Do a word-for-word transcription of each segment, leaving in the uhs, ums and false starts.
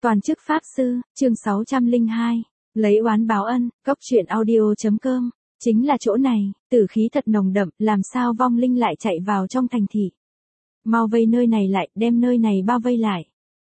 Toàn chức Pháp Sư, chương sáu trăm lẻ hai, lấy oán báo ân, cốc truyện audio.com, chính là chỗ này, tử khí thật nồng đậm, làm sao vong linh lại chạy vào trong thành thị. Mau vây nơi này lại, đem nơi này bao vây lại.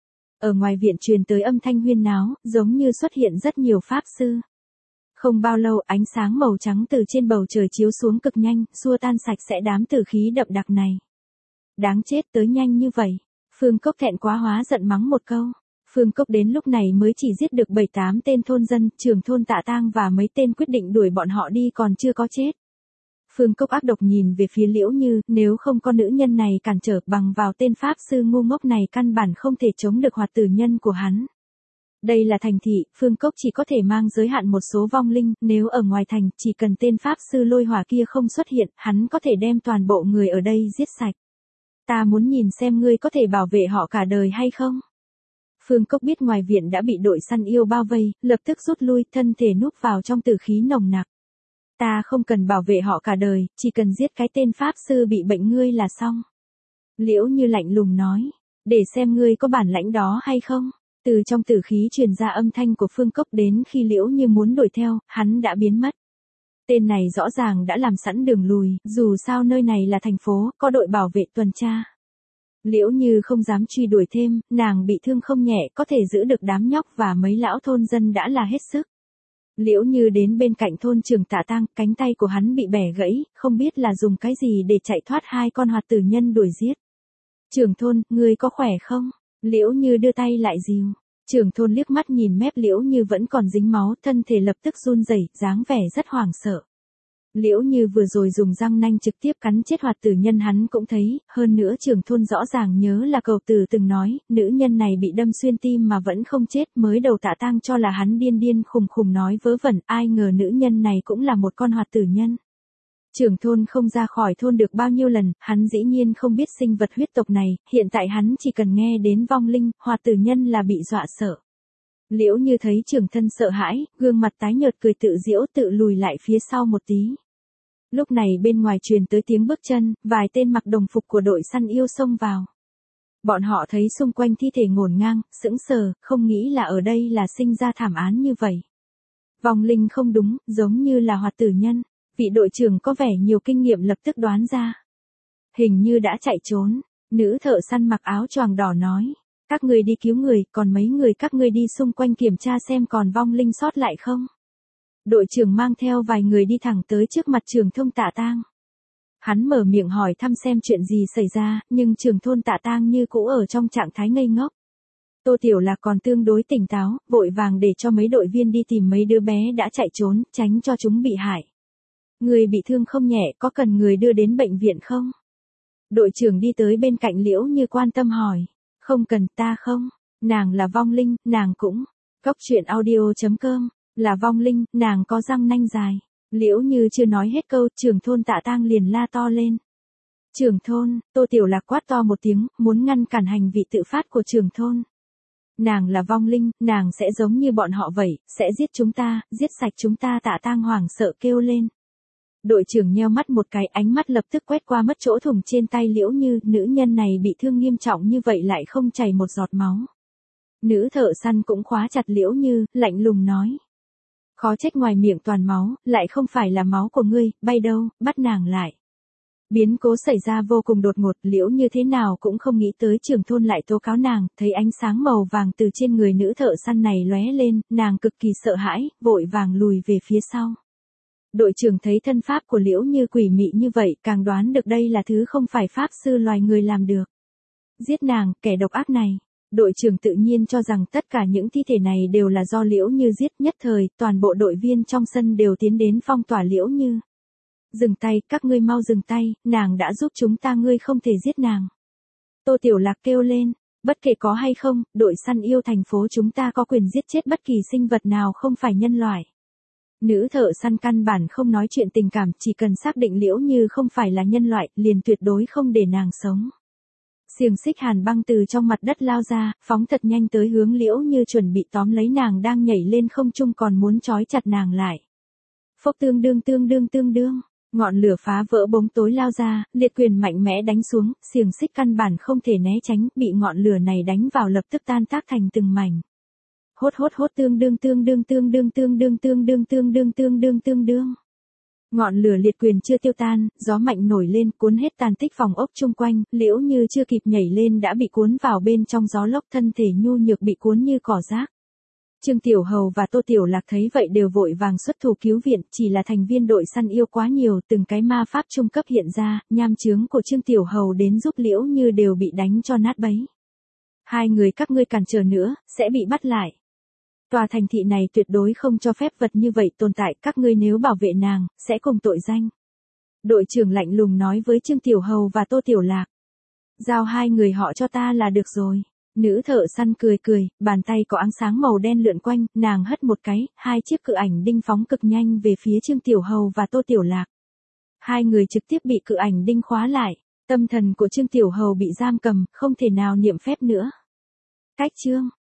Ở ngoài viện truyền tới âm thanh huyên náo, giống như xuất hiện rất nhiều Pháp Sư. Không bao lâu ánh sáng màu trắng từ trên bầu trời chiếu xuống cực nhanh, xua tan sạch sẽ đám tử khí đậm đặc này. Đáng chết, tới nhanh như vậy. Phương Cốc thẹn quá hóa giận mắng một câu. Phương Cốc đến lúc này mới chỉ giết được bảy tám tên thôn dân, trưởng thôn Tạ Tang và mấy tên quyết định đuổi bọn họ đi còn chưa có chết. Phương Cốc ác độc nhìn về phía Liễu Như, nếu không có nữ nhân này cản trở bằng vào tên Pháp Sư ngu ngốc này căn bản không thể chống được hoạt tử nhân của hắn. Đây là thành thị, Phương Cốc chỉ có thể mang giới hạn một số vong linh, nếu ở ngoài thành, chỉ cần tên Pháp Sư lôi hỏa kia không xuất hiện, hắn có thể đem toàn bộ người ở đây giết sạch. Ta muốn nhìn xem ngươi có thể bảo vệ họ cả đời hay không? Phương Cốc biết ngoài viện đã bị đội săn yêu bao vây, lập tức rút lui, thân thể núp vào trong tử khí nồng nặc. Ta không cần bảo vệ họ cả đời, chỉ cần giết cái tên Pháp Sư bị bệnh ngươi là xong. Liễu Như lạnh lùng nói, để xem ngươi có bản lãnh đó hay không. Từ trong tử khí truyền ra âm thanh của Phương Cốc, đến khi Liễu Như muốn đuổi theo, hắn đã biến mất. Tên này rõ ràng đã làm sẵn đường lùi, dù sao nơi này là thành phố, có đội bảo vệ tuần tra. Liễu Như không dám truy đuổi thêm, nàng bị thương không nhẹ, có thể giữ được đám nhóc và mấy lão thôn dân đã là hết sức. Liễu Như đến bên cạnh thôn trưởng Tạ Tang, cánh tay của hắn bị bẻ gãy, không biết là dùng cái gì để chạy thoát hai con hoạt tử nhân đuổi giết. Trưởng thôn, ngươi có khỏe không? Liễu Như đưa tay lại dìu. Trưởng thôn liếc mắt nhìn mép Liễu Như vẫn còn dính máu, thân thể lập tức run rẩy, dáng vẻ rất hoảng sợ. Liễu Như vừa rồi dùng răng nanh trực tiếp cắn chết hoạt tử nhân hắn cũng thấy, hơn nữa trưởng thôn rõ ràng nhớ là cậu tử từng nói, nữ nhân này bị đâm xuyên tim mà vẫn không chết, mới đầu Tạ Tang cho là hắn điên điên khùng khùng nói vớ vẩn, ai ngờ nữ nhân này cũng là một con hoạt tử nhân. Trưởng thôn không ra khỏi thôn được bao nhiêu lần, hắn dĩ nhiên không biết sinh vật huyết tộc này, hiện tại hắn chỉ cần nghe đến vong linh, hoạt tử nhân là bị dọa sợ. Liễu Như thấy trưởng thân sợ hãi, gương mặt tái nhợt cười tự giễu tự lùi lại phía sau một tí. Lúc này bên ngoài truyền tới tiếng bước chân, vài tên mặc đồng phục của đội săn yêu xông vào. Bọn họ thấy xung quanh thi thể ngổn ngang, sững sờ, không nghĩ là ở đây là sinh ra thảm án như vậy. Vong linh không đúng, giống như là hoạt tử nhân. Vị đội trưởng có vẻ nhiều kinh nghiệm lập tức đoán ra. Hình như đã chạy trốn, nữ thợ săn mặc áo choàng đỏ nói. Các người đi cứu người, còn mấy người các ngươi đi xung quanh kiểm tra xem còn vong linh sót lại không. Đội trưởng mang theo vài người đi thẳng tới trước mặt trưởng thôn Tạ Tang. Hắn mở miệng hỏi thăm xem chuyện gì xảy ra, nhưng trưởng thôn Tạ Tang như cũ ở trong trạng thái ngây ngốc. Tô Tiểu Lạc còn tương đối tỉnh táo, vội vàng để cho mấy đội viên đi tìm mấy đứa bé đã chạy trốn, tránh cho chúng bị hại. Người bị thương không nhẹ, có cần người đưa đến bệnh viện không? Đội trưởng đi tới bên cạnh Liễu Như quan tâm hỏi. Không cần, ta không. Nàng là vong linh, nàng cũng. Cốc truyện audio.com, là vong linh, nàng có răng nanh dài. Liễu Như chưa nói hết câu, trưởng thôn Tạ Tang liền la to lên. Trưởng thôn, Tô Tiểu Lạc quát to một tiếng, muốn ngăn cản hành vi tự phát của trưởng thôn. Nàng là vong linh, nàng sẽ giống như bọn họ vậy, sẽ giết chúng ta, giết sạch chúng ta. Tạ Tang hoảng sợ kêu lên. Đội trưởng nheo mắt một cái, ánh mắt lập tức quét qua mất chỗ thủng trên tay Liễu Như, nữ nhân này bị thương nghiêm trọng như vậy lại không chảy một giọt máu. Nữ thợ săn cũng khóa chặt Liễu Như, lạnh lùng nói. Khó trách ngoài miệng toàn máu, lại không phải là máu của ngươi, bay đâu, bắt nàng lại. Biến cố xảy ra vô cùng đột ngột, Liễu Như thế nào cũng không nghĩ tới trưởng thôn lại tố cáo nàng, thấy ánh sáng màu vàng từ trên người nữ thợ săn này lóe lên, nàng cực kỳ sợ hãi, vội vàng lùi về phía sau. Đội trưởng thấy thân pháp của Liễu Như quỷ mị như vậy, càng đoán được đây là thứ không phải Pháp Sư loài người làm được. Giết nàng, kẻ độc ác này. Đội trưởng tự nhiên cho rằng tất cả những thi thể này đều là do Liễu Như giết, nhất thời, toàn bộ đội viên trong sân đều tiến đến phong tỏa Liễu Như. Dừng tay, các ngươi mau dừng tay, nàng đã giúp chúng ta, ngươi không thể giết nàng. Tô Tiểu Lạc kêu lên, bất kể có hay không, đội săn yêu thành phố chúng ta có quyền giết chết bất kỳ sinh vật nào không phải nhân loại. Nữ thợ săn căn bản không nói chuyện tình cảm, chỉ cần xác định Liễu Như không phải là nhân loại, liền tuyệt đối không để nàng sống. Xiềng xích hàn băng từ trong mặt đất lao ra, phóng thật nhanh tới hướng Liễu Như, chuẩn bị tóm lấy nàng đang nhảy lên không trung, còn muốn trói chặt nàng lại. Phốc tương đương tương đương tương đương, ngọn lửa phá vỡ bóng tối lao ra, liệt quyền mạnh mẽ đánh xuống, xiềng xích căn bản không thể né tránh, bị ngọn lửa này đánh vào lập tức tan tác thành từng mảnh. Hốt hốt hốt tương đương tương đương tương đương tương đương tương đương tương đương tương đương tương đương. Ngọn lửa liệt quyền chưa tiêu tan, gió mạnh nổi lên cuốn hết tàn tích phòng ốc chung quanh, Liễu Như chưa kịp nhảy lên đã bị cuốn vào bên trong gió lốc, thân thể nhu nhược bị cuốn như cỏ rác. Trương Tiểu Hầu và Tô Tiểu Lạc thấy vậy đều vội vàng xuất thủ cứu viện, chỉ là thành viên đội săn yêu quá nhiều, từng cái ma pháp trung cấp hiện ra, nham chướng của Trương Tiểu Hầu đến giúp Liễu Như đều bị đánh cho nát bấy. Hai người các ngươi cản trở nữa, sẽ bị bắt lại. Tòa thành thị này tuyệt đối không cho phép vật như vậy tồn tại, các ngươi nếu bảo vệ nàng, sẽ cùng tội danh. Đội trưởng lạnh lùng nói với Trương Tiểu Hầu và Tô Tiểu Lạc. Giao hai người họ cho ta là được rồi. Nữ thợ săn cười cười, bàn tay có ánh sáng màu đen lượn quanh, nàng hất một cái, hai chiếc cự ảnh đinh phóng cực nhanh về phía Trương Tiểu Hầu và Tô Tiểu Lạc. Hai người trực tiếp bị cự ảnh đinh khóa lại, tâm thần của Trương Tiểu Hầu bị giam cầm, không thể nào niệm phép nữa. Cách chương